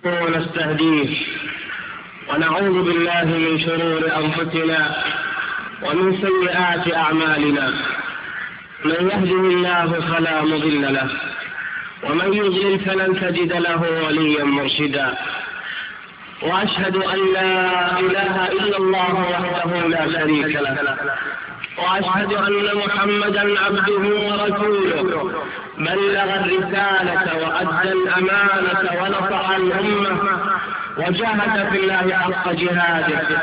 ونستهديه ونعوذ بالله من شرور أنفسنا ومن سيئات أعمالنا. من يهده الله فلا مضل له ومن يضلل فلن تجد له وليا مرشدا. وأشهد أن لا إله إلا الله وحده لا شريك له، وأشهد أن محمدا عبده ورسوله بلغ الرسالة وأدى الأمانة ونصح الأمة وجاهد في الله حق جهاده،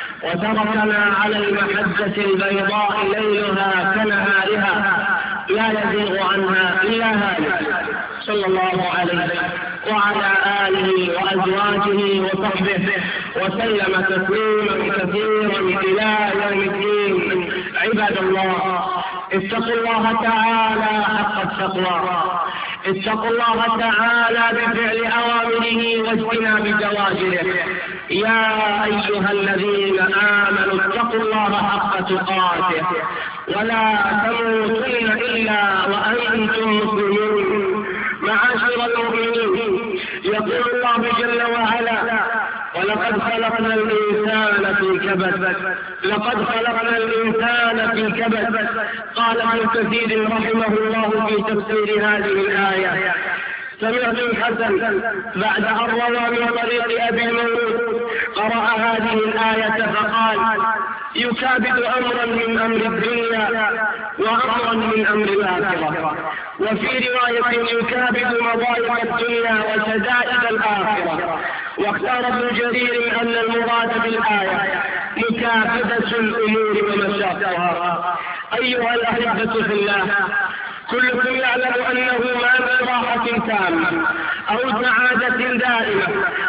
وتركنا على المحجة البيضاء ليلها كنهارها لا يزيغ عنها إلا هالك، صلى الله عليه وعلى آله وأزواجه وصحبه وسلم تسليما كثيرا إلى يوم الدين. عباد الله، اتقوا الله تعالى حق التقوى، اتقوا الله تعالى بفعل أوامره واجتناب زواجره. يا أيها الذين آمنوا اتقوا الله حق تقاته ولا تموتن إلا وأنتم مسلمون. معاشر المؤمنين، يقول الله جل وعلا: ولقد خلقنا الإنسان في كبد، لقد خلقنا الإنسان في كبد. قال ابن كثير رحمه الله في تفسير هذه الآية: سمعت الحسن بعد أن روى من طريق أبي المولود قرأ هذه الآية فقال: يكابد أمرا من أمر الدنيا وأمرا من أمر الآخرة. وفي رواية: يكابد مضايق الدنيا وشدائد الآخرة. واختار ابن جرير أن المراد بالآية مكابدة الأمور ومشاقها. أيها الأحبة في الله، كلكم يعلم أنه ما من راحة تامة أو سعادة دائمة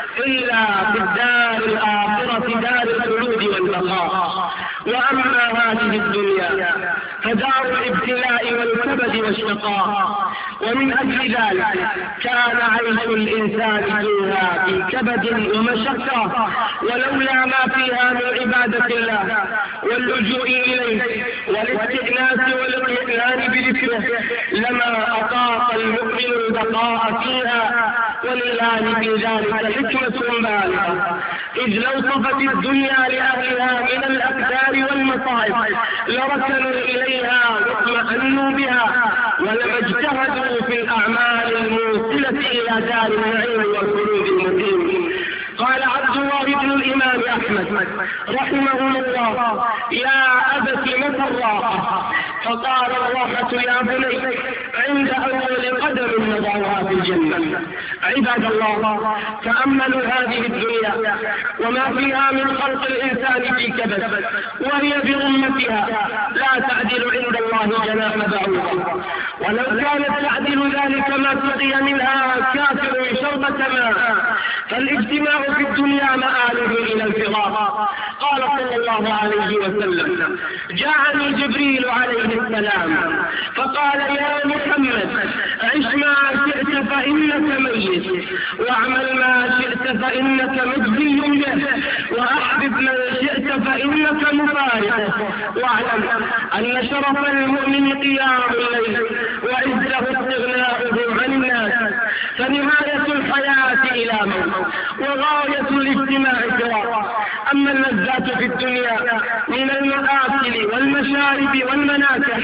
إلا في الدار الآخرة، دار الخلود والبقاء. وأما هذه الدنيا فدار الابتلاء والكبد والشقاء، ومن أجل ذلك كان عيش الإنسان فيها في كبد ومشقة، ولولا ما فيها من عبادة الله واللجوء إليه والاستئناس والاطمئنان بذكره لما أطاق المؤمن البقاء فيها. ولله في ذلك حكمة بالغة، إذ لو صفت الدنيا لأهلها من الأكدار والمصائب لركنوا إليها واطمأنوا بها، ولما اجتهدوا في الأعمال الموصلة إلى دار النعيم والخلود المقيم. قال عبد الله بن الإمام أحمد رحمه الله: يا أبت متى الراحة؟ فقال: الراحة يا بني عند أول قدم نضعها في الجنة. عباد الله، تأملوا هذه الدنيا وما فيها من خلق الإنسان في كبد، وهي بأمتها لا تعدل عند الله جناح بعوضة، ولو كانت تعدل ذلك ما سقي منها كافر شربة ماء. فالاجتماع في الدنيا مآله إلى الفراق. قال صلى الله عليه وسلم: جاءني جبريل عليه السلام فقال: يا محمد، عش ما شئت فإنك ميت، واعمل ما شئت فإنك مجزي به، وأحبب من شئت فإنك مفارقه، واعلم أن شرف المؤمن قيام الليل وعزه استغناؤه عن الناس، فنهاية الحياة إلى موت وغاية الاجتماع فراق. أما اللذات في الدنيا من المآكل والمشارب والمناكح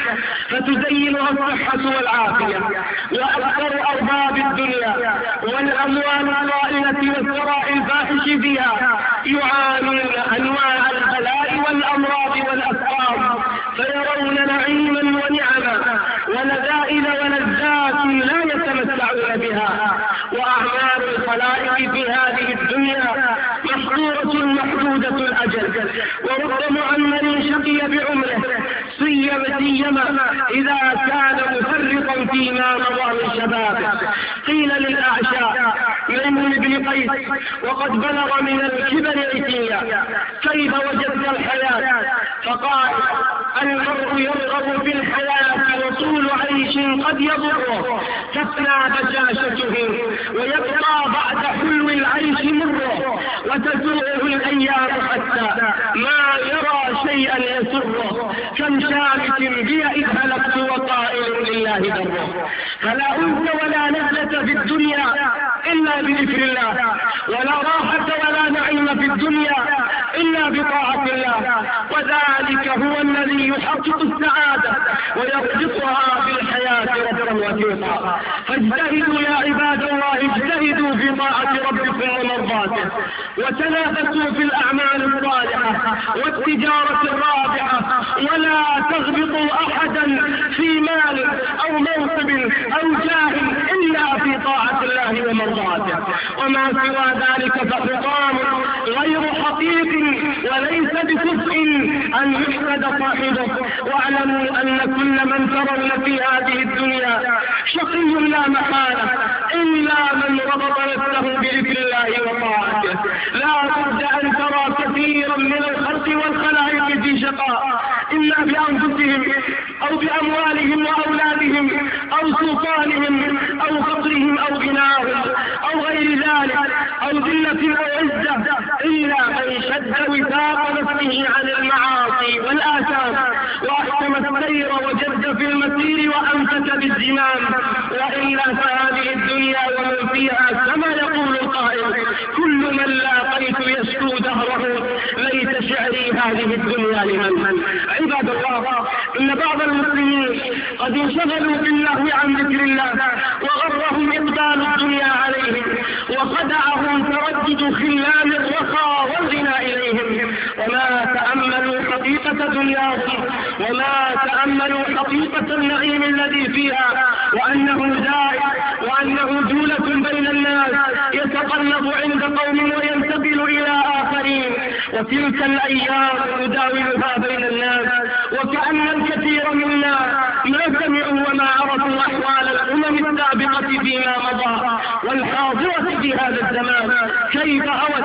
فتزينها الصحة والعافية، وأكثر أرباب الدنيا والأموال الطائلة والثراء الفاحش فيها يعانون أنواع البلاء والأمراض والأسقام، فيرون نعيما ونعما ولذائذ ولذات لا يتمتعون بها. وأعمال الخلائق في هذه الدنيا محظورة محدودة الأجل، ورب معمر شقي بعمره، سيما إذا كان مفرطا فيما مضى من شبابه. قيل للأعشاء ميمون بن قيس وقد بلغ من الكبر عتيا: كيف وجدت الحياة؟ فقال: المرء يرغب في الحياة وطول عيش قد يضره، تفنى بشاشته ويبقى بعد حلو العيش مره، وتسوءه الأيام حتى ما يرى شيئا يسره، كم شامت بي إذ هلكت وقائل لله بره. فلا أنس ولا نهلة في الدنيا إلا بذكر الله، ولا راحة ولا نعيم في الدنيا إلا بطاعة الله، وذلك هو الذي يحقق السعادة ويربطها بالحياة ربطا وثيقا. فاجتهدوا يا عباد الله، اجتهدوا في طاعة ربكم ومرضاته، وتنافسوا في الأعمال الصالحة والتجارة الرابحة، ولا تغبطوا أحدا في مال أو منصب أو جاه إلا في طاعة الله ومرضاته، وما سوى ذلك فحطام غير حقيق وليس بكفء أن يحمد صاحبه. واعلموا أن كل من ترون في هذه الدنيا شقي لا محالة إلا من ربط نفسه بذكر الله وطاعته. لا بد أن ترى كثيرا من الخلق والخلائق في شقاء، إما بأنفسهم أو بأموالهم وأولادهم أو سلطانهم أو فقرهم أو غناهم أو غير ذلك أو ذلة أو عزة، إلا من شد وثاق نفسه عن المعاصي والآثام وأحكم السير وجد في المسير وأمسك بالزمام. وإلا فهذه الدنيا ومن فيها كما يقول القائل: كل من لاقيت يشكو دهره ليت شعري هذه الدنيا لمن. عباد الله، إن بعض المسلمين قد انشغلوا بالله عن ذكر الله وغرهم إقبال الدنيا عليهم، وخدعهم تردد خلال الرخاء والغنى إليهم، وما تأملوا حقيقة دنياهم وما تأملوا حقيقة النعيم الذي فيها، وأنه دائم وأنه دولة بين الناس يتقلب عند قوم وينتقل إلى آخرين، وتلك الأيام نداولها بين الناس، وكأن الكثير منا ما سمعوا وما عرفوا أحوال الأمم السابقة فيما مضى والحاضرة في هذا الزمان، كيف هوت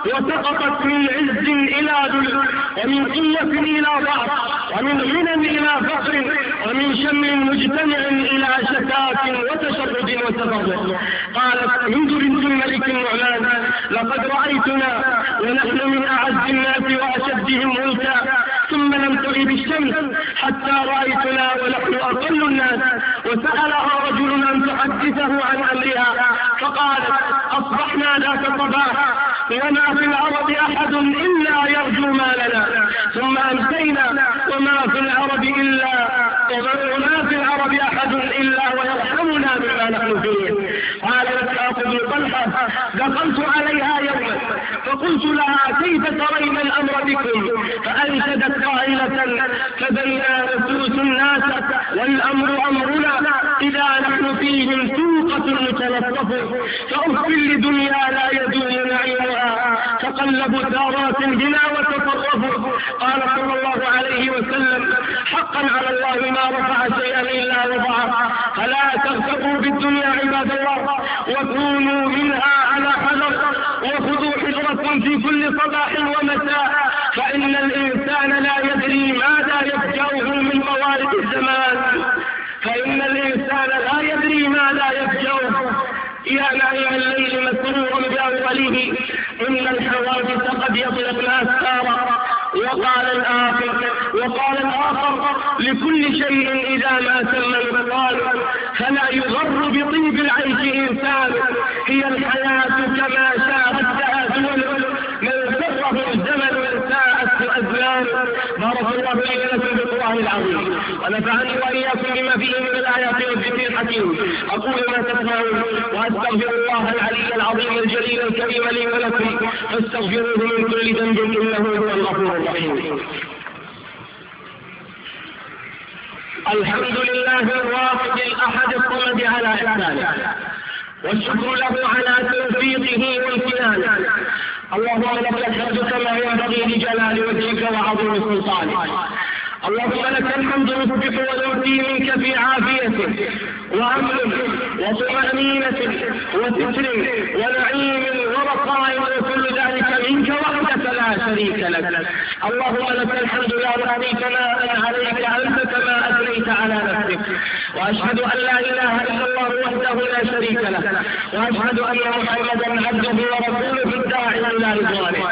وسقطت من عز إلى ذل، ومن قوة إلى ضعف، ومن غنى إلى فقر، ومن شمل مجتمع إلى شتات وتشرد وتفرق. قالت هند بنت الملك النعمان: لقد رأيتنا ونحن من أعز الناس وأشدهم ملكا، ثم لم تغب الشمس حتى رأيتنا ونحن أقل الناس. وسألها رجل أن تحدثه عن أمرها، فقالت: أصبحنا ذات صباح وما في العرب أحد إلا يرجو مالنا، ثم أمسينا وما في العرب أحد إلا ويرحمنا مما نحن فيه. قال إسحاق بن طلحة: دخلت عليها يوما فقلت لها: كيف ترين الأمر بكم؟ فأنشدت قائلة: فبينا نسوس الناس والأمر أمرنا، إذا نحن فيهم سوقة متلطف، فأف لدنيا لا يدوم نعيمها، تقلب ثارات بنا وتصرفوا. قال صلى الله عليه وسلم: حقا على الله ما رفع شيئا إلا وضعه، فلا تغتروا بالدنيا عباد الله، وكونوا منها على حذر، وخذوا حذركم في كل صباح ومساء، فإن الإنسان لا يدري ماذا يفجأه من موارد الزمان، يا نعيم الليل مسرورا بأوله، إن الحوادث قد يطلقن أسفارا. وقال الآخر: لكل شيء إذا ما تم المقال، فلا يغر بطيب العيش إنسان، هي الحياة كما شاهدتها دول، من سره الزمن وساءته أزمان. بارك الله لي ولكم بالقرآن العظيم، ونفعني وإياكم بما فيه من الآيات والذكر الحكيم. أقول ما تسمعون وأستغفر الله العلي العظيم الجليل الكريم لي ولكم، فاستغفروه من كل ذنب إنه هو الغفور الرحيم. الحمد لله الواحد الأحد الصمد على إحسانه، والشكر له على توفيقه وامتنانه. اللهم لك الحمد كما ينبغي لجلال وجهك وعظيم سلطانك. اللهم لك الحمد نسبح ونؤتي منك في عافية وأمن وطمأنينة وستر ونعيم ورخاء، وكل ذلك منك وحدك لا شريك لك. اللهم لك الحمد لا نحصي ثناء عليك أنت كما أثنيت على نفسك. وأشهد أن لا إله إلا الله وحده لا شريك له، وأشهد أن محمدا عبده ورسوله الداعي إلى رضوانه.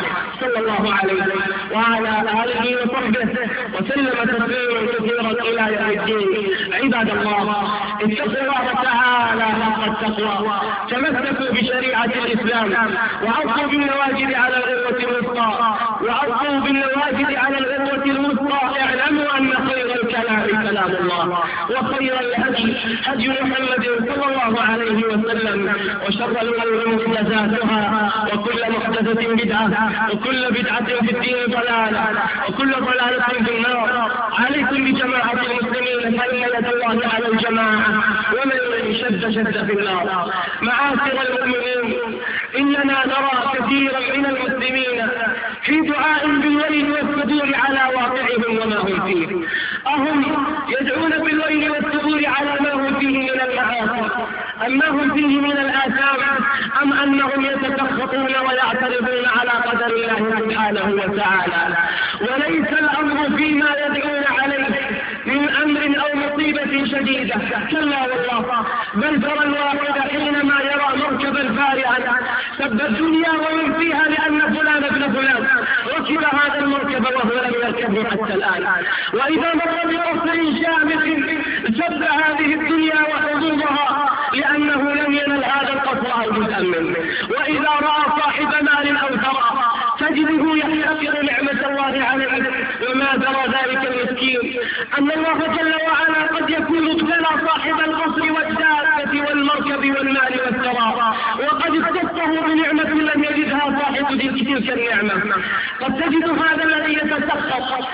صلى الله عليه وعلى آله وصحبه وسلم تسليما كثيرا إلى يوم الدين. عباد الله، اتقوا الله تعالى حق التقوى، تمسكوا بشريعة الإسلام وعضوا بالنواجذ على العروة الوثقى، وعضوا بالنواجذ على العروة الوثقى. اعلموا أن خير الكلام كلام الله، وخير الهدي هدي محمد صلى الله عليه وسلم، وشر الأمور محدثاتها، وكل محدثة بدعة، وكل بدعة في الدين ضلالة، وكل ضلالة في النار. عليكم بجماعة المسلمين فإن يد الله على الجماعة، ومن شد في النار. معاشر المؤمنين، إننا نرى كثيرا من المسلمين في دعاء بالويل والصبور على واقعهم وما هم فيه. أهم يدعون بالويل والصبور على ما هم فيه من المعاصي، أم ما هم فيه من الآثام، أم أنهم يتسخطون ويعترضون على قدر الله سبحانه وتعالى؟ وليس الأمر فيما يدعون عليه من أمر أو مصيبة شديدة، كلا والله، بل ترى الواحد حينما يرى مركبا فارعا سب الدنيا ومن فيها لأن فلان ابن فلان ركب هذا المركب وهو لم يركبه حتى الآن، وإذا مر بقصر شامخ سب هذه الدنيا وحظوظها لأنه لم ينل هذا القصر أو جزءا منه، وإذا رأى صاحب مال أو ثراء تجده يحتقر نعمة الله عليه وما درى ذلك المسكين أن الله جل وعلا قد يكون ابتلى صاحب القصر والدابة والمركب والمال والثراء، وقد اختصه بنعمة لم يجدها صاحب تلك النعمة. قد تجد هذا الذي يتسخط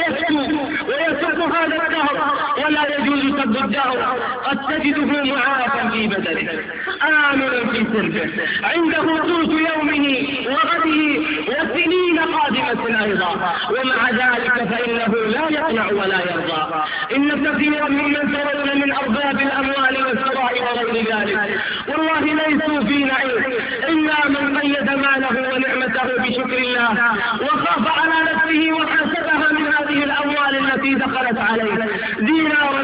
ويسب هذا الدهر ولا يجوز سب الدهر، قد تجده معافى في بدنه آمنا في سربه، عنده قوت يومه وغده وسنين قادمة أيضا، ومع ذلك فإنه لا يقنع ولا يرضى. إن كثيرا ممن ترون من أرباب الأموال والثراء وغير ذلك والله ليسوا في نعيم إلا من قيد ماله ونعمته بشكر الله، وخاف على نفسه وحاسبها من هذه الأموال التي دخلت عليه دينارا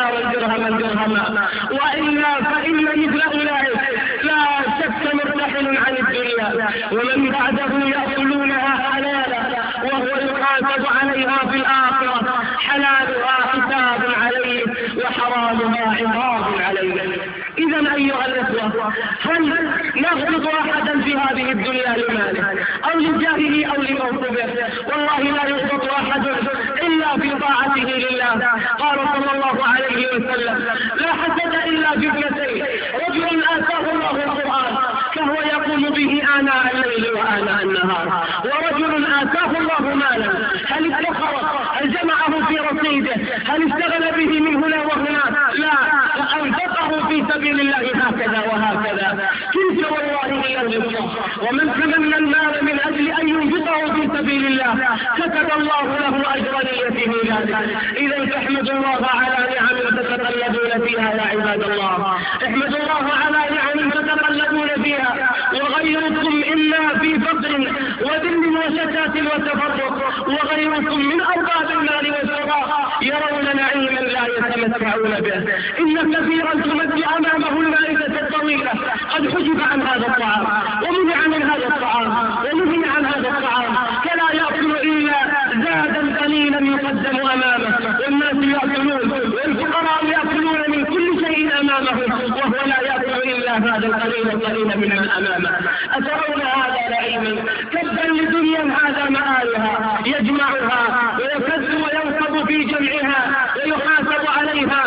درهما، وإلا فإن مثل أولئك لا شك مرتحل عن الدنيا، ومن بعده يأكلونها حلالا وهو يحاسب عليها في الآخرة، حلالها حساب عليه وحرامها عقاب عليه. إذا أيها الأخوة، هل نغضب أحدا في هذه الدنيا لماله أو لجاهه أو لموقفه؟ والله لا يغضب أحد إلا في طاعته لله. قال صلى الله عليه وسلم: لا حسد إلا في اثنتين، رجل آتاه الله القرآن فهو يقوم به آناء الليل وآناء النهار، ورجل آتاه الله مالا هل ادخره، هل جمعه في رصيده، هل اشتغل به من هنا وهناك؟ لا، وأنفقه في سبيل الله هكذا وهكذا. تلك والله هي الغبطة. ومن تمنى المال من أجل أن ينفقه في سبيل الله كتب الله له أجر نيته ذلك. إذا فاحمدوا الله على نعم تتقلبون فيها يا عباد الله، احمدوا الله على نعم تتقلبون فيها، وغيركم إلا في فقر وذل وشتات وتفرق، وغيركم من أرباب المال والثراء يرون نعيما لا يتمتعون به. إن كثيرا تمد أمامه المائدة الطويلة قد حجب عن هذا الطعام ومنع من هذا الطعام ومنع عن هذا الطعام، فلا يأكل إلا زادا قليلا يقدم أمامه، والناس يأكلون والفقراء يأكلون من كل شيء أمامه، وهو لا يأكل إلا هذا القليل من أمامه. أترون هذا نعيما؟ كبا لدنيا هذا مآلها يجمعها ويفز وينصب في جمعها ويحاسب عليها،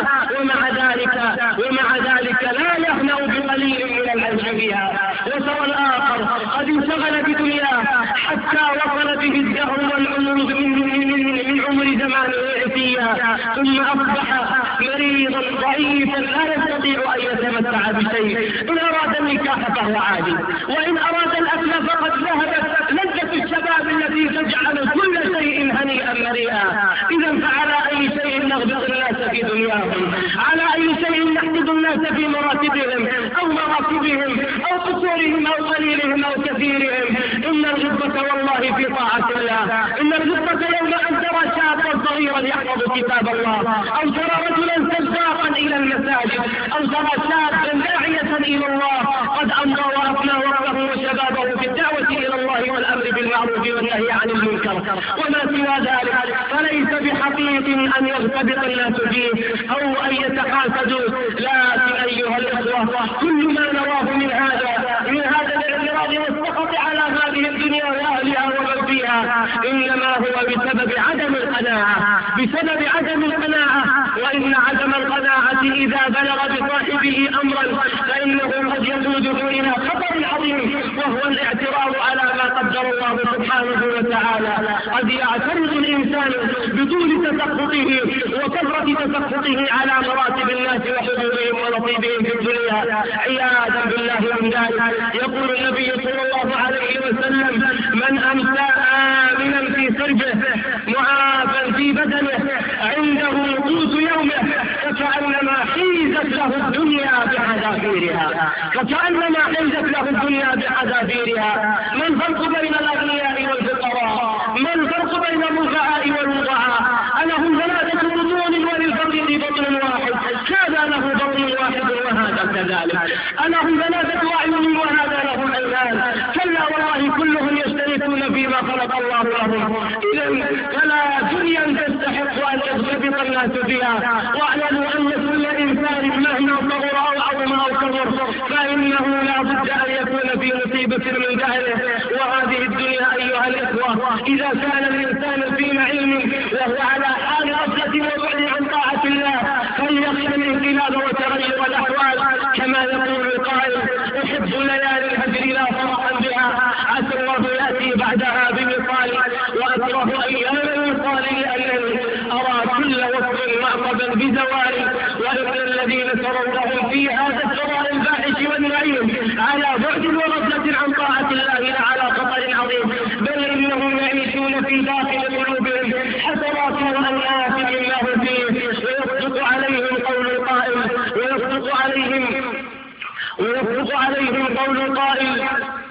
ومع ذلك لا يهنأ بقليل من العيش فيها. وترى الآخر قد انشغل بدنياه حتى وصل به الدهر والعمر من عمر زمانه عتيا، ثم أصبح مريضا ضعيفا لا يستطيع أن يتمتع بشيء. إن أراد النكاح فهو عادي، وإن أراد الأكل فقد ذهبت لذة الشباب التي تجعل كل شيء هنيئا مريئا. إذا فعلى أي شيء نغبط الناس في دنياهم؟ على أي شيء نحدد الناس في مراتبهم أو مراكبهم أو قصورهم أو قليلهم أو كثيرهم؟ إن الغبطة والله في طاعة الله. إن الغبطة يوم أن ترى شابا صغيرا يحفظ كتاب الله، أو ترى رجلا سباقا إلى المساجد، أو ترى شابا داعية إلى الله قد أمضى وأفنى وقته وشبابه في الدعوة إلى الله والأمر بالمعروف بالمعروف والنهي عن المنكر، وما سوى ذلك فليس بحقيق أن يغتبط الناس فيه أو أن يتحاسدوا. لكن أيها الإخوة، كل ما نراه من هذا الاعتراض والسخط على هذه الدنيا وأهلها ومن فيها إنما هو بسبب عدم القناعة، وإن عدم القناعة إذا بلغ بصاحبه أمرا فإنه قد يقوده إلى خطر عظيم، وهو الاعتراض على ما قدر الله سبحانه وتعالى. قد يعترض الإنسان بدون تسخطه وكثرة تسخطه على مراتب الناس وحدودهم ونصيبهم في الدنيا عياذا بالله من ذلك. يقول النبي صلى الله عليه وسلم: من أمسى آمنا في سربه معافا في بدنه عنده قوت يومه فكأنما حيزت له الدنيا بحذافيرها. ما الفرق بين الأغنياء والفقراء؟ ما الفرق بين الرفعاء والوضعاء؟ ألهم ثلاثة بطون وللفقير بطن واحد؟ هذا له بطن واحد وهذا كذلك. ألهم ثلاثة أعين وهذا له عينان؟ كلا والله كلهم يشتركون فيما خلق الله لهم. إذن فلا دنيا تستحق أن يغتبط الناس بها. واعلموا أن كل إنسان مهما صغر أو عظم أو كبر فإنه لا بد أن يكون في مصيبة من دهره. وهذه الدنيا أيها الإخوة إذا كان الإنسان في نعيم وهو على حال غفلة وبعد عن طاعة الله فليخشى الانقلاب وتغير الأحوال. كما يقول القائل: أحب ليالي الهجر لا فرحا بها، عسى الله يأتي بعدها بمثال، وأكره أيام الوصال لأنني أرى كل وصف معقبا بزوال. وإن الذين سروا لهم في هذا الثراء الفاحش والنعيم على بعد ورغبة عن طاعة الله لعلى خطر عظيم، بل إنهم يعيشون في داخل قلوبهم حسرات وأنآت لله فيه. ويصدق عليهم قول القائل: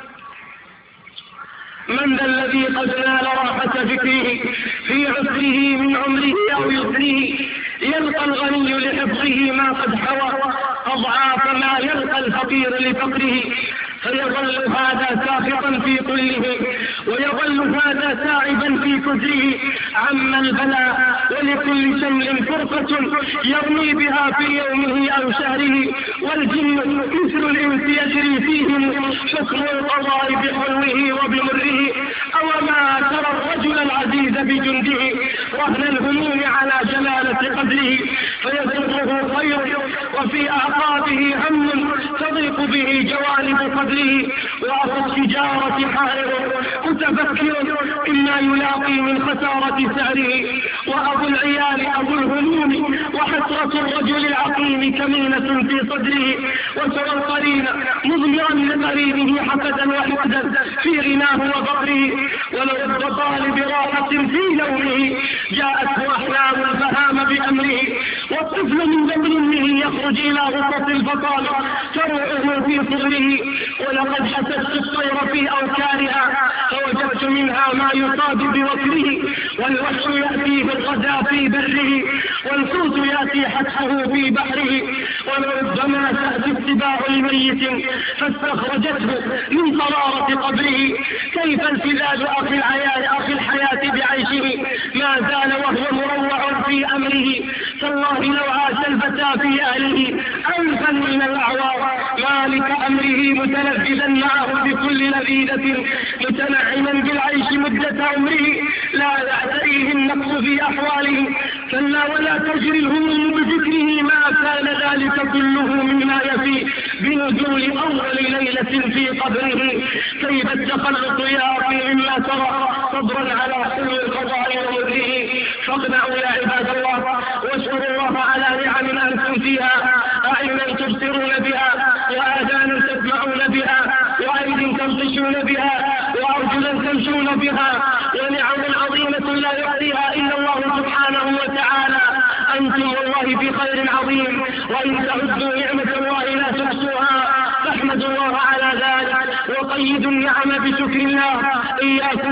من ذا الذي قد نال راحة فكره في عسره من عمره أو يسره؟ يلقى الغني لحفظه ما قد حوى أضعاف ما يلقى الفقير لفقره، فيظل هذا ساخطا في كله ويظل هذا تائبا في كدره. عم البلاء ولكل شمل فرقة يرمي بها في يومه أو شهره، والجن مثل الإنس يجري فيهم حكم القضاء بحلوه وبمره. أوما ترى الرجل العزيز بجنده رهن الهموم على جلالة قدره، فيسره خير وفي أعقابه هم تضيق به جوانب قدره. وأخو التجارة حائر متفكر إما يلاقي من خسارة سعره، وأبو العيال أبو الهموم وحسرة الرجل العقيم كمينة في صدره. وترى القرين مضمرا لقرينه حسدا وحسدا في غناه وفقره، ولو الطالب راحة في يومه جاءته أحلام الفهام بأمره. والطفل من دبر أمه يخرج إلى غصة الفطام تروعه في صدره، ولقد حسدت الطير في أوكارها فوجدت منها ما يصاب بوكره. والوحش يأتيه الغدا في بره والحوت يأتي حتفه في بحره. ولربما تأتي السباع لميت فاستخرجته من قرارة قبره. كيف انفلال أخي الحياة بعيشه ما زال وهو مروع في أمره. تالله لو عاش الفتى في أهله ألفا من الأعوار مالك أمره متلذذا معه بكل لذيذة متنعما بالعيش مدة عمره. لا يعتريه النقص في أحواله كلا ولا تجري الهموم بذكره ما كان ذلك كله مما يفي بنزول أول ليلة في قبره. كيف التخلق يا أخي مما ترى صبرا على حلو القضاء ومره. فاقنعوا يا عباد الله واشكروا الله على نعم أنتم فيها، أعينا تبصرون بها وآذانا تسمعون بها وأيد تبطشون بها وأرجلا تمشون بها ونعم عظيمة لا يحصيها إلا الله سبحانه وتعالى. أنتم والله في خير عظيم، وإن تعدوا نعمة الله لا تحصوها. فاحمدوا الله على ذلك وقيدوا النعم بشكر الله. إياكم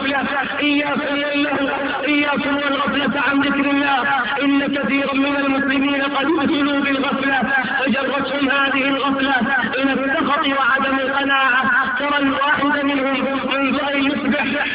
والغفلة عن ذكر الله، إن كثيرا من المسلمين قد أتلوا بالغفلة فجرتهم هذه الغفلة إلى السخط وعدم القناعة. ترى الواحد منهم منذ أن يصبح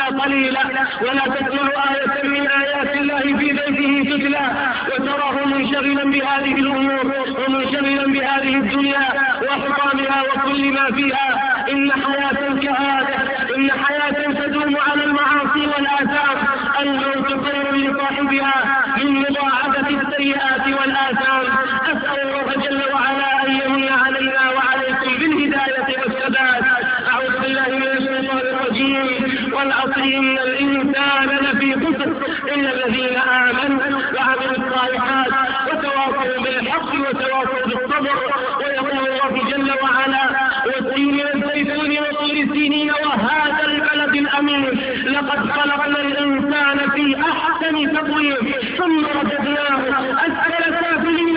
إلا قليلا، ولا تسمع آية من آيات الله في بيته تتلى وتراه منشغلا بهذه الأمور ومنشغلا بهذه الدنيا وحطامها وكل ما فيها. إن حياة كهذه، إن حياة تدوم على المعاصي والآثام، الموت خير لصاحبها من مضاعفة السيئات والآثام. أسأل الله جل وعلا أن يمن علينا وعليكم بالهداية والثبات. أعوذ بالله من الشيطان الرجيم. والعصر إن الإنسان لفي خسر إلا الذين آمنوا وعملوا الصالحات وتواصوا بالحق وتواصوا بالصبر. ويقول الله جل وعلا: والتين والزيتون وطور سينين وهذا البلد الأمين لقد خلقنا الإنسان في أحسن تقويم ثم رددناه أسفل سافلين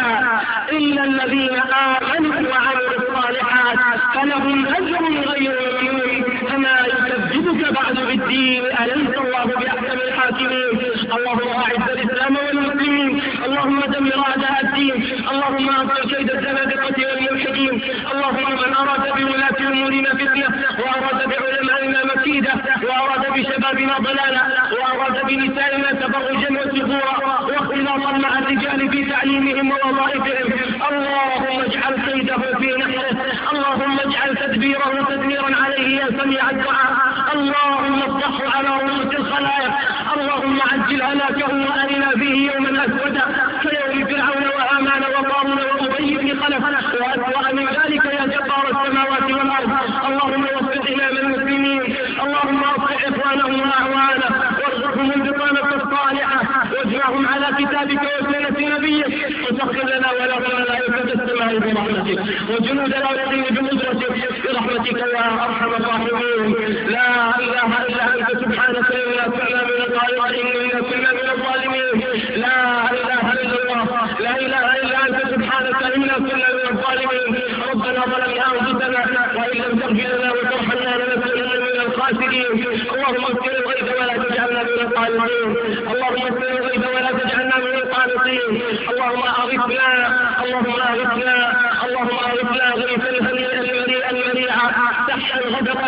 إلا الذين آمنوا وعملوا الصالحات فلهم أجر غير ممنون. فما يكذبك بعد بالدين، أليس الله بأحكم الحاكمين؟ اللهم أعز الإسلام والمسلمين، اللهم دمر أعداء الدين، اللهم أبطل كيد الزنادقة والملحدين. اللهم من أراد بولاة أمورنا فتنة وأراد بعلمائنا مكيدة وأراد بشبابنا ضلالا وأراد بنسائنا تبرجا وسفورا واختلاطا مع الرجال في تعليمهم ووظائفهم، اللهم اجعل كيده في نحره، اللهم اجعل تدبيره تدميرا عليه يا سميع الدعاء. اللهم اصلحه على رؤوس الخلائق، اللهم عجل هلاكه وأرنا فيه يوما أسودا كيوم فرعون وهامان وقارون وأبي بن خلف وأسوأ من ذلك يا جبار السماوات والأرض. اللهم وفق إمام المسلمين، اللهم أصلح إخوانهم وأعوانه وارزقهم البطانة الصالحة واجمعهم على كتابك وسنة نبيك، وسخر لنا ولهم ملائكة السماء برحمتك وجنود الأرض بقدرتك برحمتك يا أرحم الراحمين. لا إله إلا أنت سبحانك إنا كنا من الظالمين وإنا كنا من الظالمين. لا إله إلا الله، لا إله إلا أنت سبحانك إنا كنا من الظالمين. ربنا ظلمنا أنفسنا وإن لم تغفر لنا وترحمنا لنكونن من الخاسرين. اللهم اغفر الغيث ولا تجعلنا من القانطين، اللهم اغفر الغيث ولا تجعلنا من القانطين. اللهم أغثنا، اللهم أغثنا، اللهم أغثنا غيثا هنيئا مريئا مريعا سحا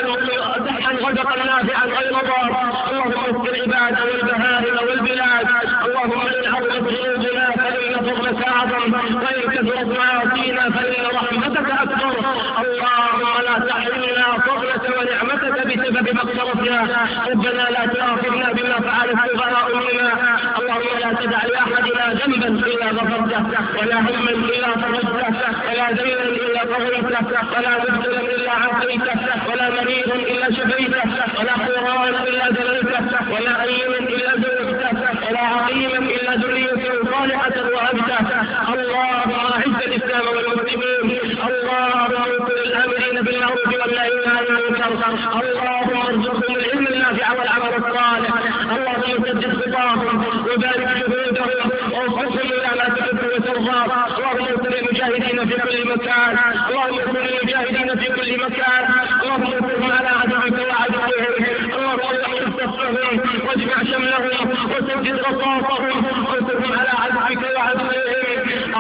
غدقا نافعا غير ضار. اللهم اغفر العباد والبهائم والبلاد. اللهم إن عظمت ذنوبنا فإن فضلك أعظم، وإن كثرت معاصينا فإن رحمتك أكبر. اللهم لا تحرمنا فضلك ونعمتك بسبب مغفرتنا. ربنا لا تؤاخذنا بما فعل السفهاء منا. اللهم لا تدع لأحدنا ذنبا إلا غفرته، ولا هما إلا فرجته، ولا دينا إلا قضيته، ولا مبتلا إلا عافيته، ولا مريض إلا شفيته، ولا حوران إلا دللته، ولا أيما إلا زوجته، ولا عقيما إلا ذرية صالحة وهبته. اللهم أعز الإسلام والمسلمين، اللهم انصر الآمرين بالمعروف والناهين عن المنكر، اللهم ارزقهم العلم النافع والعمل الصالح، اللهم سدد خطاهم وبارك جهودهم ووفقهم إلى ما تحب وترضى. اللهم انصر المجاهدين في كل مكان، اللهم انصر المجاهدين في كل مكان، اللهم انصرهم على عدوك وعدوهم، اللهم وحد صفهم واجمع شملهم وسدد رصاصهم وانصرهم على عدوك وعدوهم.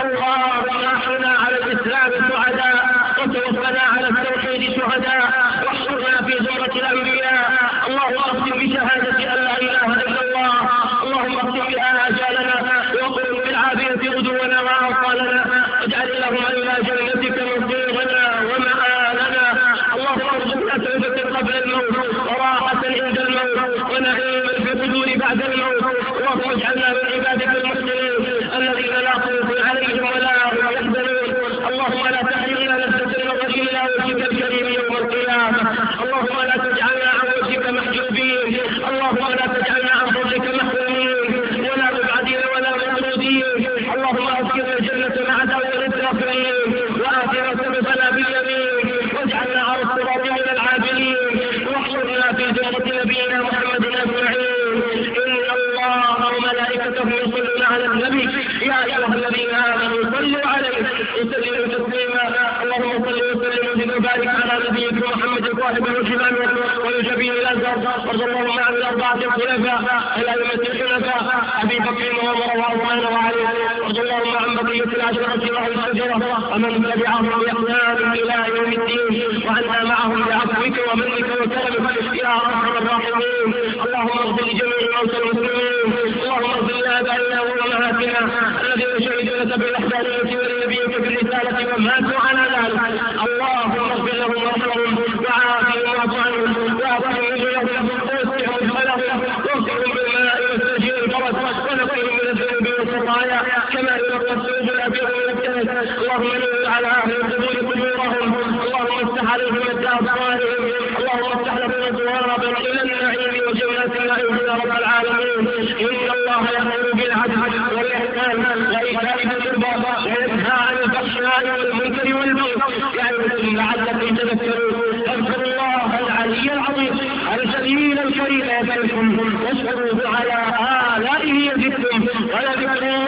اللهم احرنا على الإسلام سعداء وتوفنا على التوحيد شهداء واحشرنا في زمرة الأنبياء. اللهم اختم بشهادة أن لا إله إلا الله، اللهم اختم بها آجالنا وقل بالعافية غدونا وآصالنا، واجعل اللهم إلى جنتك مصيرنا ومآلنا. اللهم ارزقنا توبة قبل الموت وراحة عند الموت ونعيما في القبور بعد الموت. اللهم اجعلنا من عبادك المحسنين الذين لا خوف عليهم ولا هم يحزنون. اللهم لا تحرمنا لذة النظر إلى وجهك الكريم يوم القيامة. اللهم لا تجعلنا عن وجهك محجوبين، اللهم لا تجعلنا عن فضلك محرومين ولا مبعدين ولا مطرودين. اللهم أسكننا الجنة مع دور الداخلين وآخرة مثلنا باليمين، واجعلنا على الصراط من العابدين، واحشرنا في زمرة نبينا محمد أجمعين. إن الله وملائكته يصلون على النبي يا أيها الذين آمنوا صلوا عليه وسلموا تسليما. اللهم صل وسلم وبارك على نبيك محمد صاحب الوجه الأنور والجبين الأزهر، وارض اللهم عن الأربعة الخلفاء الأئمة الحنفاء أبي بكر وعمر وعثمان وعلي، وارض اللهم عن بقية العشرة وأهل الشجرة ومن تبعهم بإحسان إلى يوم الدين، وعنا معهم بعفوك ومنك وكرمك يا أرحم الراحمين. اللهم اغفر لجميع موتى المسلمين، اللهم اغفر لآبائنا وأمهاتنا الذين شهدوا لك بالوحدانية ولنبيك بالرسالة وماتوا على ذلك، اللهم اغفر لهم وارحمهم وعافهم واعف عنهم واغفر لهم ووسع مدخلهم واغسلهم بالماء والثلج والبرد ونقهم من الذنوب والخطايا كما ينقى الثوب الأبيض من الدنس. اللهم نور على أهل القبور قبورهم، اللهم افتح عليهم أبوابهم، اللهم افتح لهم أبوابا إلى النعيم وجنات النعيم يا رب العالمين. إن الله يأمر بالعدل والإحسان وإيتاء ذي القربى وينهى عن الفحشاء والمنكر والبغي يعظكم لعلكم تذكرون. اذكروا الله العلي العظيم الجليل الكريم يذكركم، واشكروه على آلائه يزدكم، ولذكر